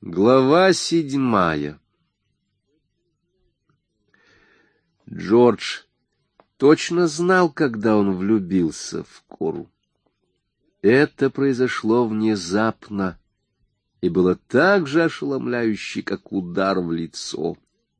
Глава 7. Джордж точно знал, когда он влюбился в Кору. Это произошло внезапно и было так же ошеломляюще, как удар в лицо.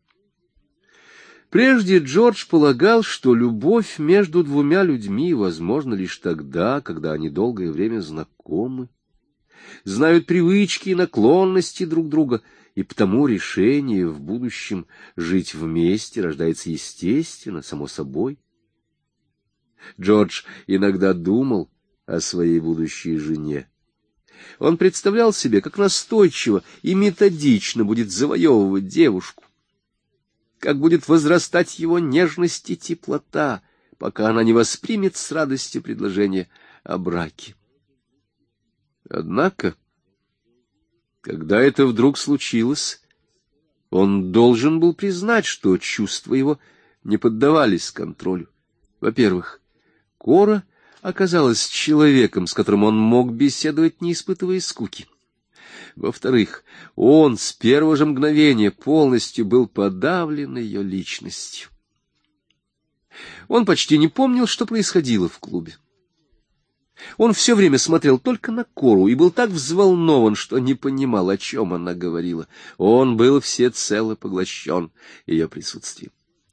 Прежде Джордж полагал, что любовь между двумя людьми возможна лишь тогда, когда они долгое время знакомы, знают привычки и наклонности друг друга, и потому решение в будущем жить вместе рождается естественно, само собой. Джордж иногда думал о своей будущей жене. Он представлял себе, как настойчиво и методично будет завоевывать девушку, как будет возрастать его нежность и теплота, пока она не воспримет с радостью предложение о браке. Однако, когда это вдруг случилось, он должен был признать, что чувства его не поддавались контролю. Во-первых, Кора оказалась человеком, с которым он мог беседовать, не испытывая скуки. Во-вторых, он с первого же мгновения полностью был подавлен ее личностью. Он почти не помнил, что происходило в клубе. Он все время смотрел только на Кору и был так взволнован, что не понимал, о чем она говорила. Он был всецело поглощен ее присутствием.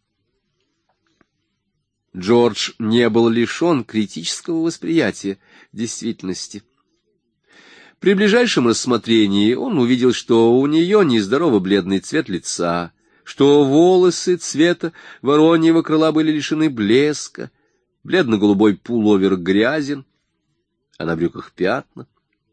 Джордж не был лишен критического восприятия действительности. При ближайшем рассмотрении он увидел, что у нее нездорово бледный цвет лица, что волосы цвета вороньего крыла были лишены блеска, бледно-голубой пуловер грязен, а на брюках пятна.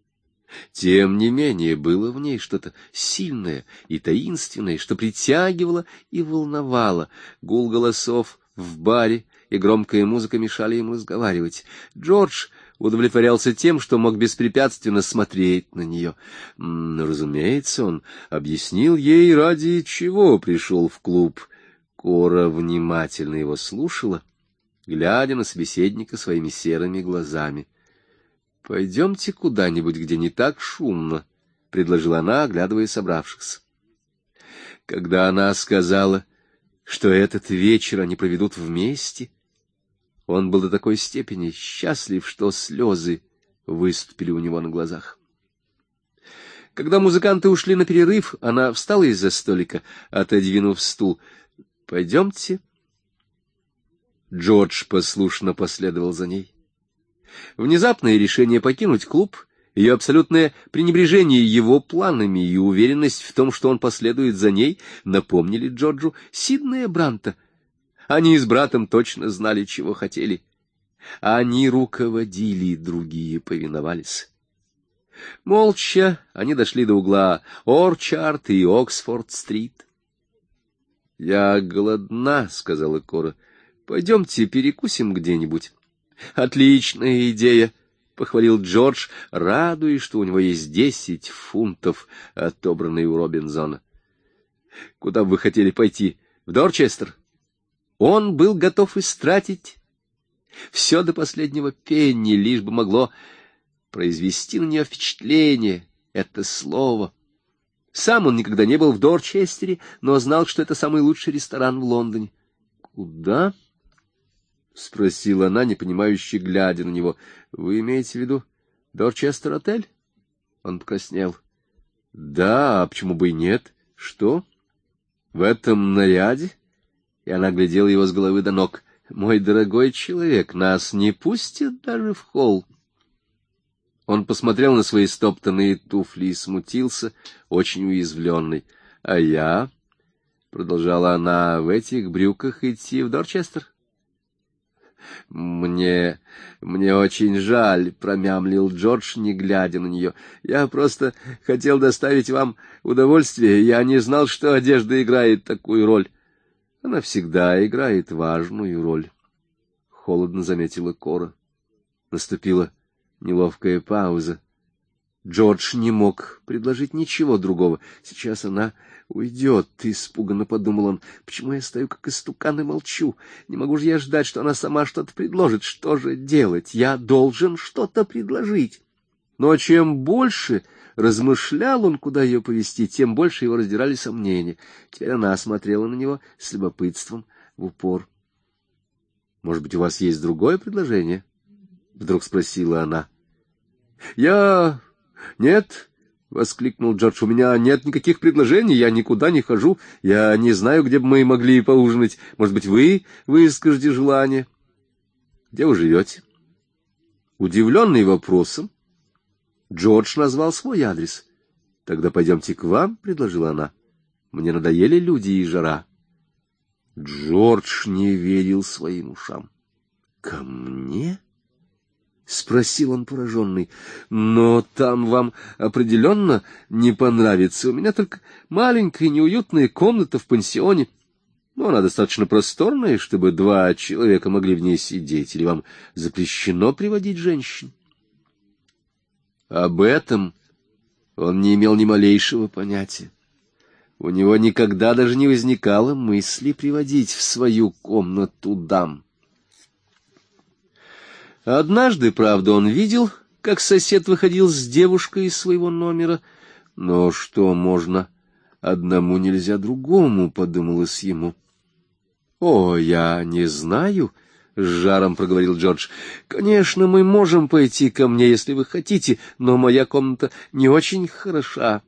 Тем не менее, было в ней что-то сильное и таинственное, что притягивало и волновало. Гул голосов в баре и громкая музыка мешали им разговаривать. Джордж удовлетворялся тем, что мог беспрепятственно смотреть на нее. Разумеется, он объяснил ей, ради чего пришел в клуб. Кора внимательно его слушала, глядя на собеседника своими серыми глазами. — Пойдемте куда-нибудь, где не так шумно, — предложила она, оглядывая собравшихся. Когда она сказала, что этот вечер они проведут вместе, он был до такой степени счастлив, что слезы выступили у него на глазах. Когда музыканты ушли на перерыв, она встала из-за столика, отодвинув стул. — Пойдемте. Джордж послушно последовал за ней. Внезапное решение покинуть клуб, ее абсолютное пренебрежение его планами и уверенность в том, что он последует за ней, напомнили Джорджу Сиднея Бранта. Они с братом точно знали, чего хотели. Они руководили, другие повиновались. Молча они дошли до угла Орчард и Оксфорд-стрит. — Я голодна, — сказала Кора. — Пойдемте перекусим где-нибудь. — Отличная идея, — похвалил Джордж, радуясь, что у него есть 10 фунтов, отобранные у Робинзона. — Куда бы вы хотели пойти? В Дорчестер? Он был готов истратить все до последнего пенни, лишь бы могло произвести на нее впечатление это слово. Сам он никогда не был в Дорчестере, но знал, что это самый лучший ресторан в Лондоне. — Куда? — спросила она, непонимающе глядя на него. — Вы имеете в виду Дорчестер-отель? Он покраснел. — Да, а почему бы и нет? — Что? В этом наряде? И она глядела его с головы до ног. — Мой дорогой человек, нас не пустят даже в холл. Он посмотрел на свои стоптанные туфли и смутился, очень уязвленный. — А я, — продолжала она, — в этих брюках идти в Дорчестер? — Мне очень жаль, — промямлил Джордж, не глядя на нее. — Я просто хотел доставить вам удовольствие. Я не знал, что одежда играет такую роль. — Она всегда играет важную роль, — холодно заметила Кора. Наступила неловкая пауза. Джордж не мог предложить ничего другого. Сейчас она уйдет, — испуганно подумал он. Почему я стою как истукан и молчу? Не могу же я ждать, что она сама что-то предложит. Что же делать? Я должен что-то предложить. Но чем больше размышлял он, куда ее повести, тем больше его раздирали сомнения. Теперь она смотрела на него с любопытством в упор. — Может быть, у вас есть другое предложение? — вдруг спросила она. — Нет, — воскликнул Джордж, — у меня нет никаких предложений, я никуда не хожу, я не знаю, где бы мы могли поужинать. Может быть, вы выскажете желание? — Где вы живете? Удивленный вопросом, Джордж назвал свой адрес. — Тогда пойдемте к вам, — предложила она. — Мне надоели люди и жара. Джордж не верил своим ушам. — Ко мне? — спросил он пораженный. — Но там вам определенно не понравится. У меня только маленькая неуютная комната в пансионе. Но она достаточно просторная, чтобы 2 человека могли в ней сидеть. Или вам запрещено приводить женщин? Об этом он не имел ни малейшего понятия. У него никогда даже не возникало мысли приводить в свою комнату дам. Однажды, правда, он видел, как сосед выходил с девушкой из своего номера. Но что можно одному, нельзя другому, подумалось ему. — О, я не знаю, — с жаром проговорил Джордж. — Конечно, мы можем пойти ко мне, если вы хотите, но моя комната не очень хороша.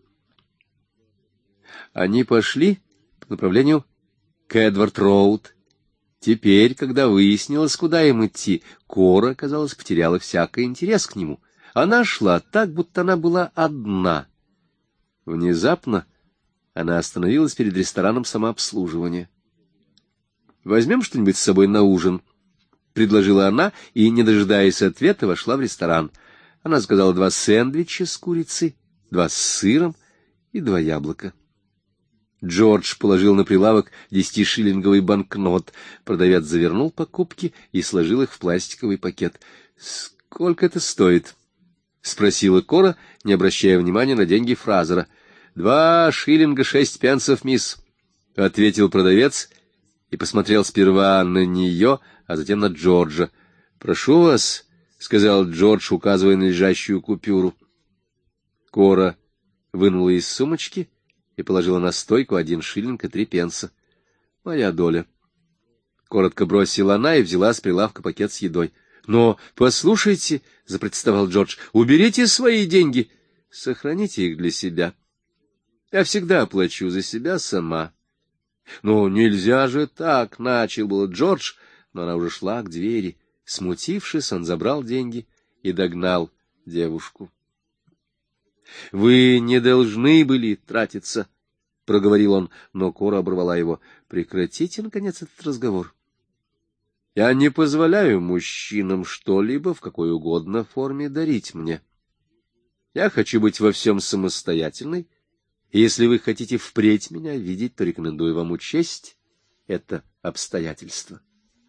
Они пошли по направлению к Эдвард-Роуд. Теперь, когда выяснилось, куда им идти, Кора, казалось, потеряла всякий интерес к нему. Она шла так, будто она была одна. Внезапно она остановилась перед рестораном самообслуживания. — Возьмем что-нибудь с собой на ужин, — предложила она, и, не дожидаясь ответа, вошла в ресторан. Она заказала 2 сэндвича с курицей, 2 с сыром и 2 яблока. Джордж положил на прилавок 10-шиллинговый банкнот. Продавец завернул покупки и сложил их в пластиковый пакет. — Сколько это стоит? — спросила Кора, не обращая внимания на деньги Фразера. — 2 шиллинга 6 пенсов, мисс, — ответил продавец и посмотрел сперва на нее, а затем на Джорджа. — Прошу вас, — сказал Джордж, указывая на лежащую купюру. Кора вынула из сумочки и положила на стойку 1 шиллинг и 3 пенса. — Моя доля. Коротко бросила она и взяла с прилавка пакет с едой. — Но послушайте, — запротестовал Джордж, — уберите свои деньги. Сохраните их для себя. Я всегда плачу за себя сама. — Но нельзя же так, — начал было Джордж, но она уже шла к двери. Смутившись, он забрал деньги и догнал девушку. — Вы не должны были тратиться, — проговорил он, но Кора оборвала его. — Прекратите, наконец, этот разговор. Я не позволяю мужчинам что-либо в какой угодно форме дарить мне. Я хочу быть во всем самостоятельной, и если вы хотите впредь меня видеть, то рекомендую вам учесть это обстоятельство.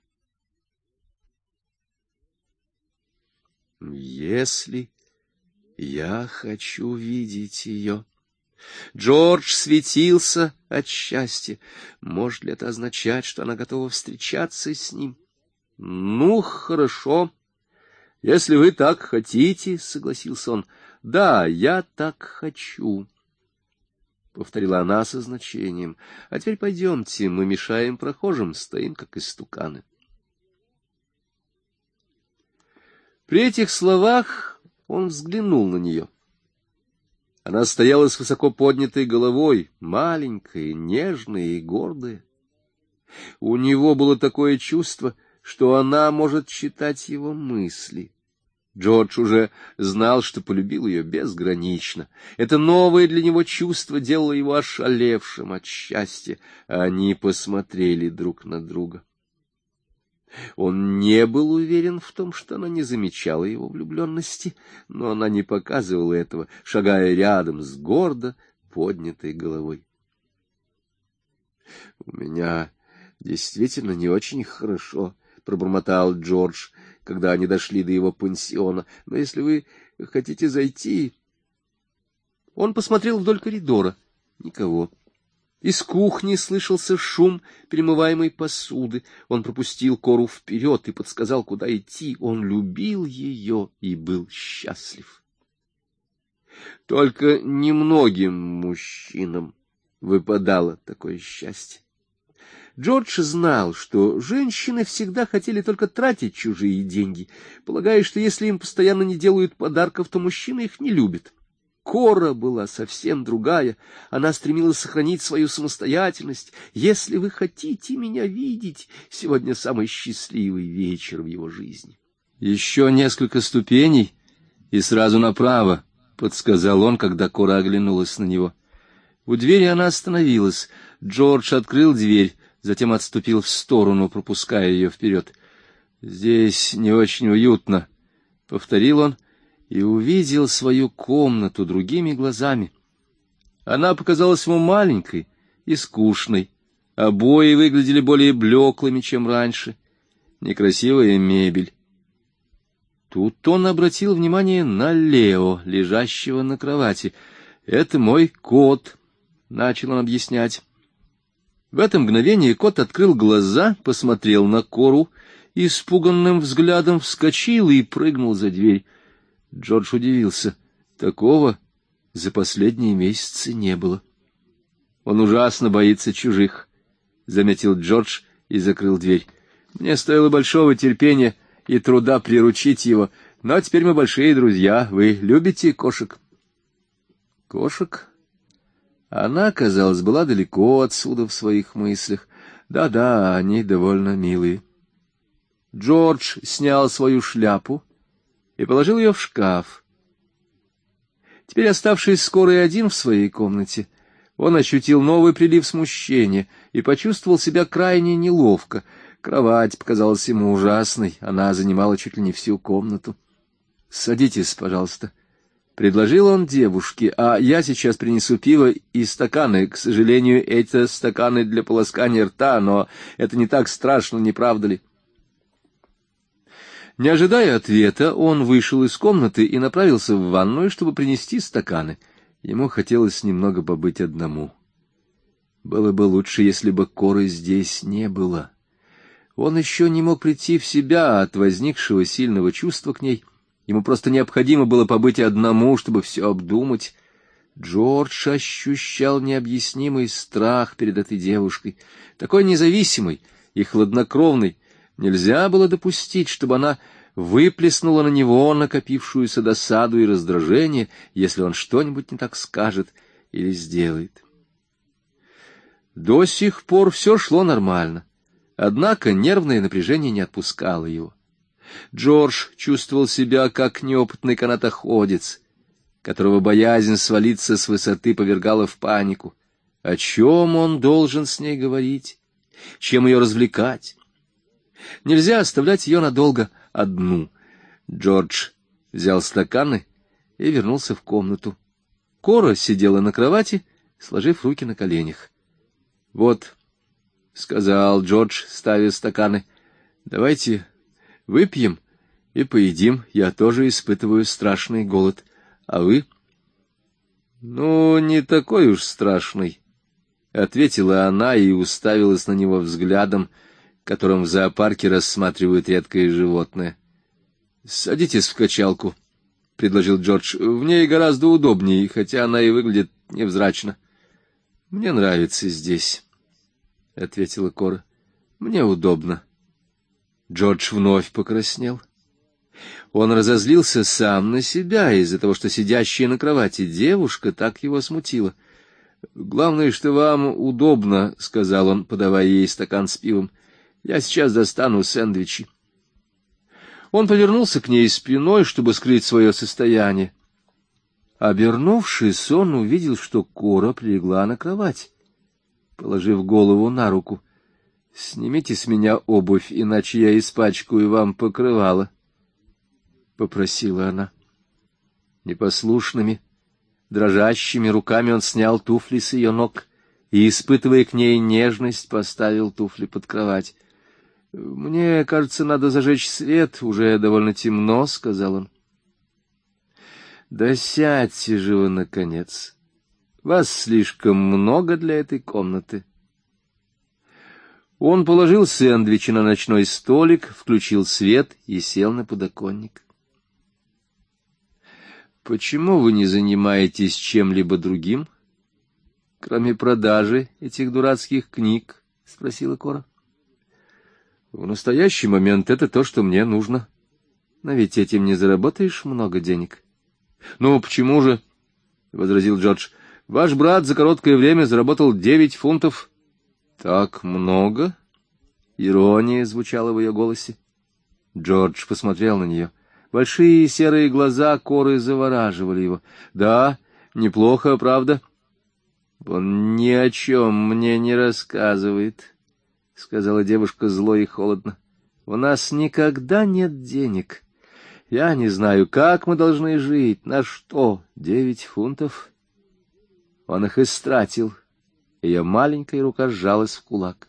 Если я хочу видеть ее... Джордж светился от счастья. Может ли это означать, что она готова встречаться с ним? — Ну, хорошо. Если вы так хотите, — согласился он. — Да, я так хочу, — повторила она со значением. — А теперь пойдемте, мы мешаем прохожим, стоим как истуканы. При этих словах он взглянул на нее. Она стояла с высоко поднятой головой, маленькая, нежная и гордая. У него было такое чувство, что она может читать его мысли. Джордж уже знал, что полюбил ее безгранично. Это новое для него чувство делало его ошалевшим от счастья. Они посмотрели друг на друга. Он не был уверен в том, что она не замечала его влюбленности, но она не показывала этого, шагая рядом с гордо поднятой головой. — У меня действительно не очень хорошо, — пробормотал Джордж, когда они дошли до его пансиона. — Но если вы хотите зайти... Он посмотрел вдоль коридора. Никого. Из кухни слышался шум перемываемой посуды. Он пропустил Кору вперед и подсказал, куда идти. Он любил ее и был счастлив. Только немногим мужчинам выпадало такое счастье. Джордж знал, что женщины всегда хотели только тратить чужие деньги, полагая, что если им постоянно не делают подарков, то мужчины их не любят. Кора была совсем другая, она стремилась сохранить свою самостоятельность. «Если вы хотите меня видеть, сегодня самый счастливый вечер в его жизни». «Еще несколько ступеней и сразу направо», — подсказал он, когда Кора оглянулась на него. У двери она остановилась. Джордж открыл дверь, затем отступил в сторону, пропуская ее вперед. «Здесь не очень уютно», — повторил он, и увидел свою комнату другими глазами. Она показалась ему маленькой и скучной. Обои выглядели более блеклыми, чем раньше. Некрасивая мебель. Тут он обратил внимание на Лео, лежащего на кровати. «Это мой кот», — начал он объяснять. В это мгновение кот открыл глаза, посмотрел на Кору, испуганным взглядом вскочил и прыгнул за дверь. Джордж удивился. Такого за последние месяцы не было. «Он ужасно боится чужих», — заметил Джордж и закрыл дверь. «Мне стоило большого терпения и труда приручить его, но теперь мы большие друзья. Вы любите кошек?» «Кошек?» Она, казалось, была далеко отсюда в своих мыслях. Да-да, они довольно милые. Джордж снял свою шляпу и положил ее в шкаф. Теперь, оставшись скоро и один в своей комнате, он ощутил новый прилив смущения и почувствовал себя крайне неловко. Кровать показалась ему ужасной, она занимала чуть ли не всю комнату. «Садитесь, пожалуйста», — предложил он девушке, — «а я сейчас принесу пиво и стаканы. К сожалению, это стаканы для полоскания рта, но это не так страшно, не правда ли?» Не ожидая ответа, он вышел из комнаты и направился в ванную, чтобы принести стаканы. Ему хотелось немного побыть одному. Было бы лучше, если бы Коры здесь не было. Он еще не мог прийти в себя от возникшего сильного чувства к ней. Ему просто необходимо было побыть одному, чтобы все обдумать. Джордж ощущал необъяснимый страх перед этой девушкой, такой независимой и хладнокровной. Нельзя было допустить, чтобы она выплеснула на него накопившуюся досаду и раздражение, если он что-нибудь не так скажет или сделает. До сих пор все шло нормально, однако нервное напряжение не отпускало его. Джордж чувствовал себя как неопытный канатоходец, которого боязнь свалиться с высоты повергала в панику. О чем он должен с ней говорить? Чем ее развлекать? Нельзя оставлять ее надолго одну. Джордж взял стаканы и вернулся в комнату. Кора сидела на кровати, сложив руки на коленях. «Вот», — сказал Джордж, ставя стаканы, — «давайте выпьем и поедим. Я тоже испытываю страшный голод. А вы?» «Ну, не такой уж страшный», — ответила она и уставилась на него взглядом, которым в зоопарке рассматривают редкое животное. «Садитесь в качалку», — предложил Джордж. «В ней гораздо удобнее, хотя она и выглядит невзрачно». «Мне нравится здесь», — ответила Кора. «Мне удобно». Джордж вновь покраснел. Он разозлился сам на себя из-за того, что сидящая на кровати девушка так его смутила. «Главное, что вам удобно», — сказал он, подавая ей стакан с пивом. «Я сейчас достану сэндвичи». Он повернулся к ней спиной, чтобы скрыть свое состояние. Обернувшись, он увидел, что Кора прилегла на кровать, положив голову на руку. «Снимите с меня обувь, иначе я испачкаю вам покрывало», — попросила она. Непослушными, дрожащими руками он снял туфли с ее ног и, испытывая к ней нежность, поставил туфли под кровать. «Мне кажется, надо зажечь свет, уже довольно темно», — сказал он. «Да сядьте же вы, наконец! Вас слишком много для этой комнаты». Он положил сэндвичи на ночной столик, включил свет и сел на подоконник. Почему вы не занимаетесь чем-либо другим, кроме продажи этих дурацких книг? — спросила Кора. — В настоящий момент это то, что мне нужно. Но ведь этим не заработаешь много денег. — Ну, почему же? — возразил Джордж. — Ваш брат за короткое время заработал 9 фунтов. — Так много? Ирония звучала в ее голосе. Джордж посмотрел на нее. Большие серые глаза Коры завораживали его. — Да, неплохо, правда? — Он ни о чем мне не рассказывает, — сказала девушка зло и холодно. — У нас никогда нет денег. Я не знаю, как мы должны жить, на что 9 фунтов. Он их истратил. Ее маленькая рука сжалась в кулак.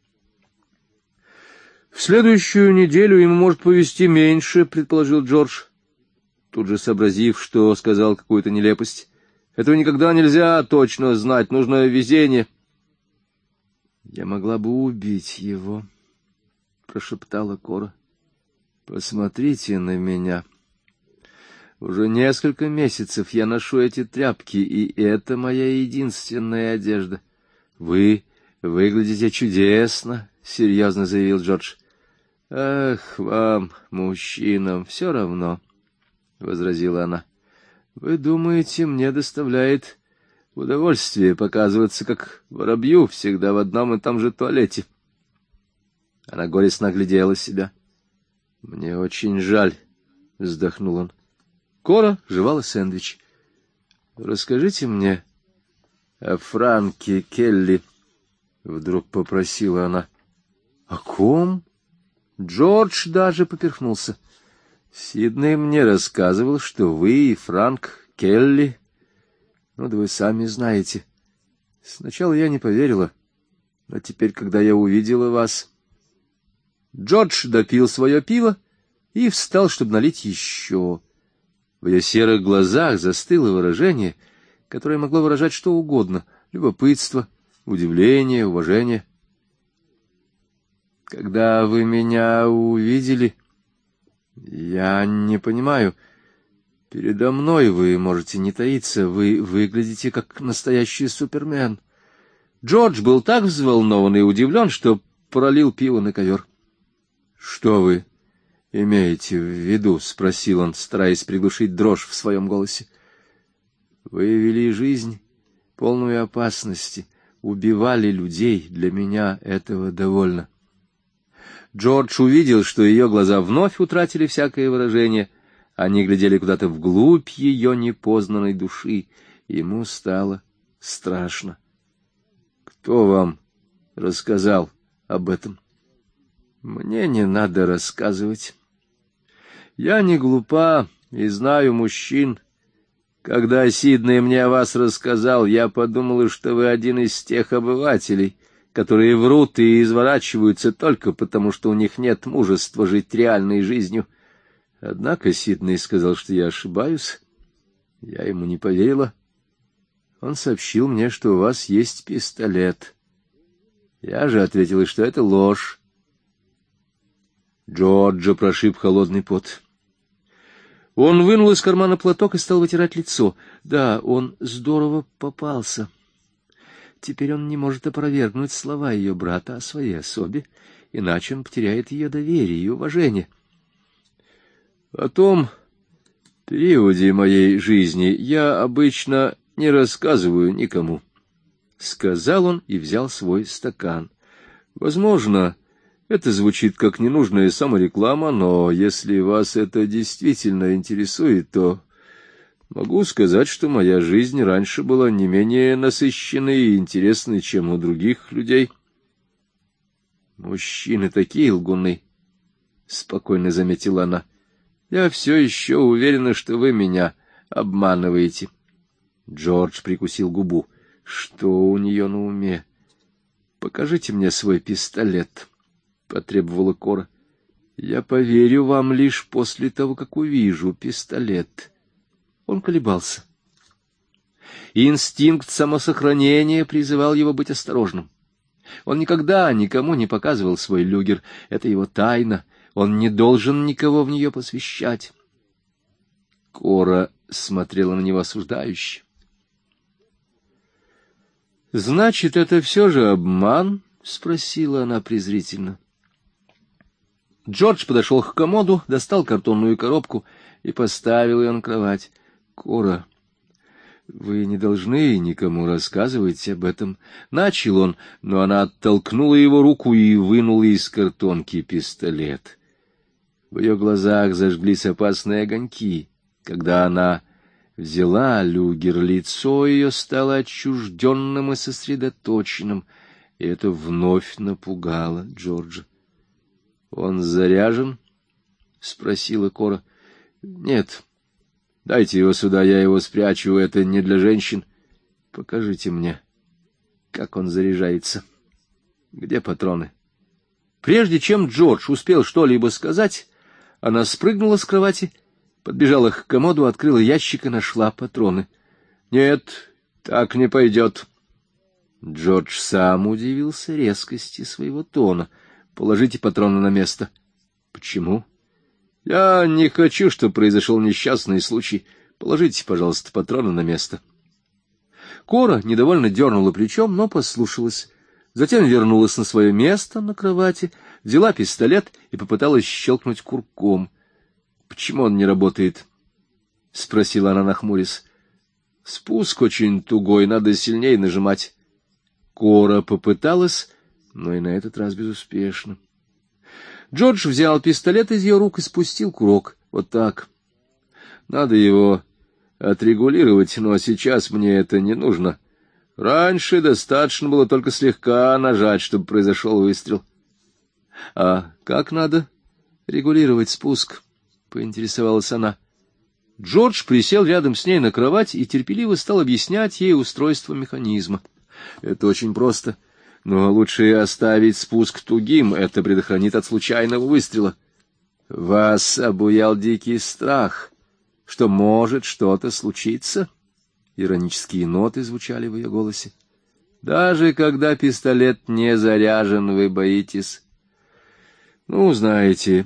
— В следующую неделю ему может повезти меньше, — предположил Джордж, тут же сообразив, что сказал какую-то нелепость. — Этого никогда нельзя точно знать, нужно везение. — Я могла бы убить его, — прошептала Кора. — Посмотрите на меня. Уже несколько месяцев я ношу эти тряпки, и это моя единственная одежда. — Вы выглядите чудесно, — серьезно заявил Джордж. — Ах, вам, мужчинам, все равно, — возразила она. — Вы думаете, мне доставляет удовольствие показываться, как воробью, всегда в одном и том же туалете? Она горестно оглядела себя. — Мне очень жаль, — вздохнул он. Кора жевала сэндвич. — Расскажите мне о Франке Келли, — вдруг попросила она. — О ком? Джордж даже поперхнулся. — Сидней мне рассказывал, что вы и Франк Келли... Ну, да вы сами знаете. Сначала я не поверила, но теперь, когда я увидела вас... Джордж допил свое пиво и встал, чтобы налить еще. В ее серых глазах застыло выражение, которое могло выражать что угодно — любопытство, удивление, уважение. — Когда вы меня увидели, я не понимаю. Передо мной вы можете не таиться, вы выглядите как настоящий супермен. Джордж был так взволнован и удивлен, что пролил пиво на ковер. — Что вы имеете в виду? — спросил он, стараясь приглушить дрожь в своем голосе. — Вы вели жизнь, полную опасности, убивали людей. Для меня этого довольно. Джордж увидел, что ее глаза вновь утратили всякое выражение. Они глядели куда-то вглубь ее непознанной души. Ему стало страшно. — Кто вам рассказал об этом? — Мне не надо рассказывать. Я не глупа и знаю мужчин. Когда Сидней мне о вас рассказал, я подумала, что вы один из тех обывателей, которые врут и изворачиваются только потому, что у них нет мужества жить реальной жизнью. Однако Сидней сказал, что я ошибаюсь. Я ему не поверила. Он сообщил мне, что у вас есть пистолет. Я же ответила, что это ложь. Джорджа прошиб холодный пот. Он вынул из кармана платок и стал вытирать лицо. Да, он здорово попался. Теперь он не может опровергнуть слова ее брата о своей особе, иначе он потеряет ее доверие и уважение. О том периоде моей жизни я обычно не рассказываю никому, — сказал он и взял свой стакан. Возможно, это звучит как ненужная самореклама, но если вас это действительно интересует, то могу сказать, что моя жизнь раньше была не менее насыщенной и интересной, чем у других людей. — Мужчины такие лгуны, — спокойно заметила она. — Я все еще уверена, что вы меня обманываете. Джордж прикусил губу. Что у нее на уме? — Покажите мне свой пистолет, — потребовала Кора. — Я поверю вам лишь после того, как увижу пистолет. Он колебался. Инстинкт самосохранения призывал его быть осторожным. Он никогда никому не показывал свой люгер. Это его тайна. Он не должен никого в нее посвящать. Кора смотрела на него осуждающе. — Значит, это все же обман? — спросила она презрительно. Джордж подошел к комоду, достал картонную коробку и поставил ее на кровать. — Кора, вы не должны никому рассказывать об этом. Начал он, но она оттолкнула его руку и вынула из картонки пистолет. В ее глазах зажглись опасные огоньки. Когда она взяла люгер, лицо ее стало отчужденным и сосредоточенным, и это вновь напугало Джорджа. — Он заряжен? — спросила Кора. — Нет. Дайте его сюда, я его спрячу, это не для женщин. Покажите мне, как он заряжается. Где патроны? Прежде чем Джордж успел что-либо сказать, она спрыгнула с кровати, подбежала к комоду, открыла ящик и нашла патроны. — Нет, так не пойдет. Джордж сам удивился резкости своего тона. — Положите патроны на место. — Почему? — Я не хочу, чтобы произошел несчастный случай. Положите, пожалуйста, патроны на место. Кора недовольно дернула плечом, но послушалась. Затем вернулась на свое место на кровати, взяла пистолет и попыталась щелкнуть курком. — Почему он не работает? — спросила она, нахмурясь. — Спуск очень тугой, надо сильнее нажимать. Кора попыталась, но и на этот раз безуспешно. Джордж взял пистолет из ее рук и спустил курок. Вот так. Надо его отрегулировать, но сейчас мне это не нужно. Раньше достаточно было только слегка нажать, чтобы произошел выстрел. — А как надо регулировать спуск? — поинтересовалась она. Джордж присел рядом с ней на кровать и терпеливо стал объяснять ей устройство механизма. — Это очень просто. Но лучше оставить спуск тугим, это предохранит от случайного выстрела. Вас обуял дикий страх, что может что-то случиться? Иронические ноты звучали в ее голосе. Даже когда пистолет не заряжен, вы боитесь. Ну, знаете,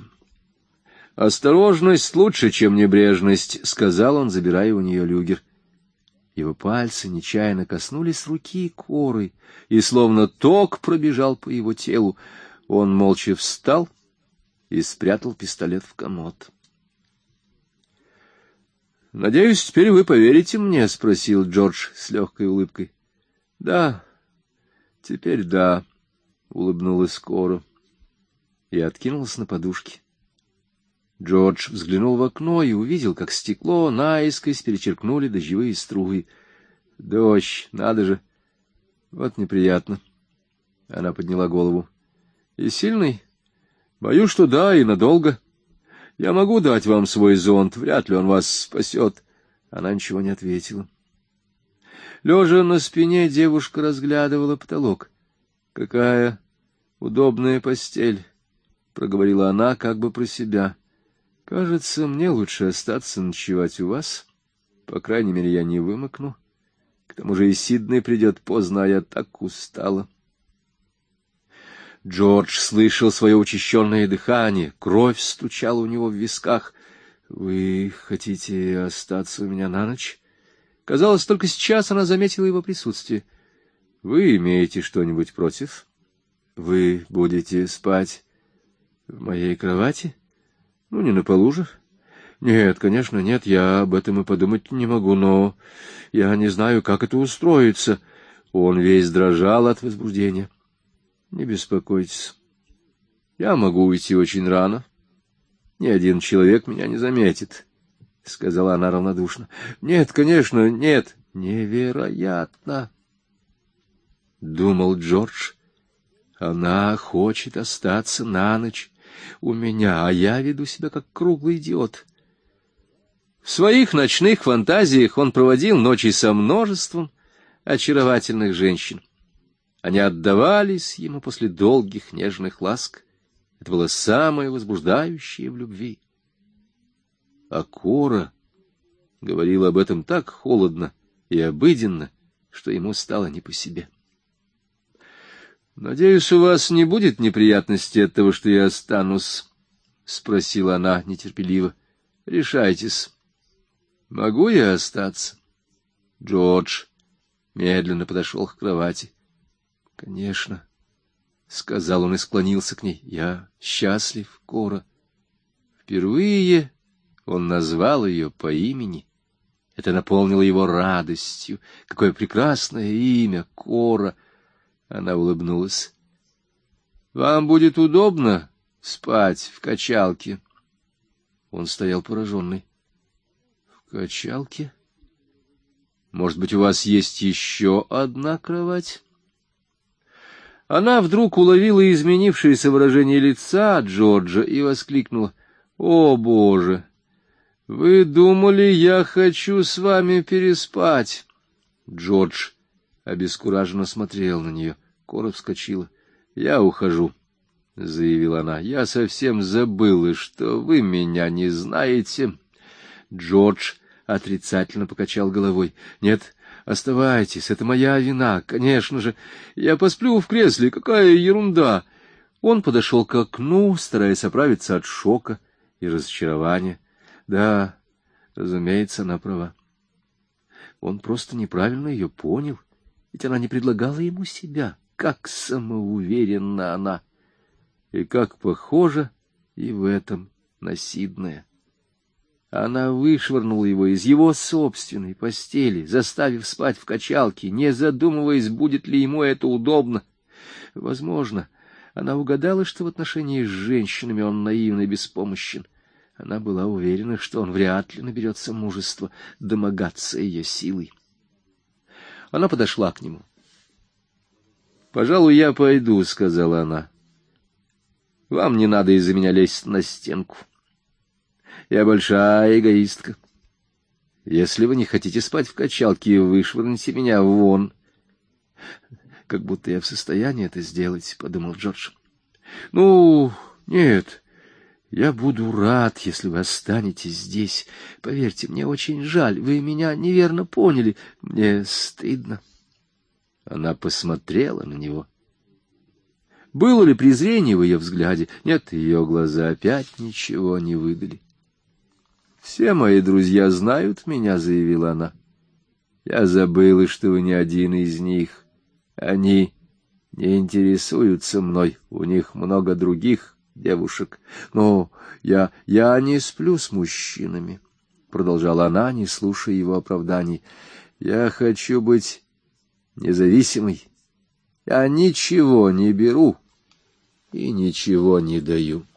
осторожность лучше, чем небрежность, — сказал он, забирая у нее люгер. Его пальцы нечаянно коснулись руки Коры, и словно ток пробежал по его телу. Он молча встал и спрятал пистолет в комод. — Надеюсь, теперь вы поверите мне? — спросил Джордж с легкой улыбкой. — Да, теперь да, — улыбнулась Кора и откинулась на подушки. Джордж взглянул в окно и увидел, как стекло наискось перечеркнули дождевые струи. Дождь, надо же. Вот неприятно. Она подняла голову. И сильный? Боюсь, что да, и надолго. Я могу дать вам свой зонт, вряд ли он вас спасет. Она ничего не ответила. Лежа на спине, девушка разглядывала потолок. Какая удобная постель, — проговорила она как бы про себя. Кажется, мне лучше остаться ночевать у вас. По крайней мере, я не вымокну. К тому же и Сидней придет поздно, а я так устала. Джордж слышал свое учащенное дыхание, кровь стучала у него в висках. — Вы хотите остаться у меня на ночь? Казалось, только сейчас она заметила его присутствие. — Вы имеете что-нибудь против? Вы будете спать в моей кровати? Ну, не на полу же. Нет, конечно, нет, я об этом и подумать не могу, но я не знаю, как это устроится. Он весь дрожал от возбуждения. Не беспокойтесь. Я могу уйти очень рано. Ни один человек меня не заметит, — сказала она равнодушно. Нет, конечно, нет. Невероятно, — думал Джордж. Она хочет остаться на ночь у меня, а я веду себя как круглый идиот. В своих ночных фантазиях он проводил ночи со множеством очаровательных женщин. Они отдавались ему после долгих нежных ласк. Это было самое возбуждающее в любви. А Кора говорила об этом так холодно и обыденно, что ему стало не по себе. — Надеюсь, у вас не будет неприятностей от того, что я останусь? — спросила она нетерпеливо. — Решайтесь. Могу я остаться? Джордж медленно подошел к кровати. — Конечно, — сказал он и склонился к ней. — Я счастлив, Кора. Впервые он назвал ее по имени. Это наполнило его радостью. Какое прекрасное имя, Кора! Она улыбнулась. — Вам будет удобно спать в качалке? Он стоял пораженный. — В качалке? Может быть, у вас есть еще одна кровать? Она вдруг уловила изменившееся выражение лица Джорджа и воскликнула. — О, Боже! Вы думали, я хочу с вами переспать? Джордж обескураженно смотрел на нее. Кора вскочила. — Я ухожу, — заявила она. — Я совсем забыла, что вы меня не знаете. Джордж отрицательно покачал головой. — Нет, оставайтесь, это моя вина, конечно же. Я посплю в кресле, какая ерунда. Он подошел к окну, стараясь оправиться от шока и разочарования. Да, разумеется, она права. Он просто неправильно ее понял, ведь она не предлагала ему себя. Как самоуверенна она! И как похожа и в этом на Сиднея. Она вышвырнула его из его собственной постели, заставив спать в качалке, не задумываясь, будет ли ему это удобно. Возможно, она угадала, что в отношении с женщинами он наивно и беспомощен. Она была уверена, что он вряд ли наберется мужества домогаться ее силой. Она подошла к нему. — Пожалуй, я пойду, — сказала она. — Вам не надо из-за меня лезть на стенку. Я большая эгоистка. Если вы не хотите спать в качалке, вышвырните меня вон. — Как будто я в состоянии это сделать, — подумал Джордж. — Ну, нет, я буду рад, если вы останетесь здесь. Поверьте, мне очень жаль, вы меня неверно поняли. Мне стыдно. Она посмотрела на него. Было ли презрение в ее взгляде? Нет, ее глаза опять ничего не выдали. — Все мои друзья знают меня, — заявила она. — Я забыла, что вы не один из них. Они не интересуются мной, у них много других девушек. Но я не сплю с мужчинами, — продолжала она, не слушая его оправданий. — Я хочу быть независимой. Я ничего не беру и ничего не даю.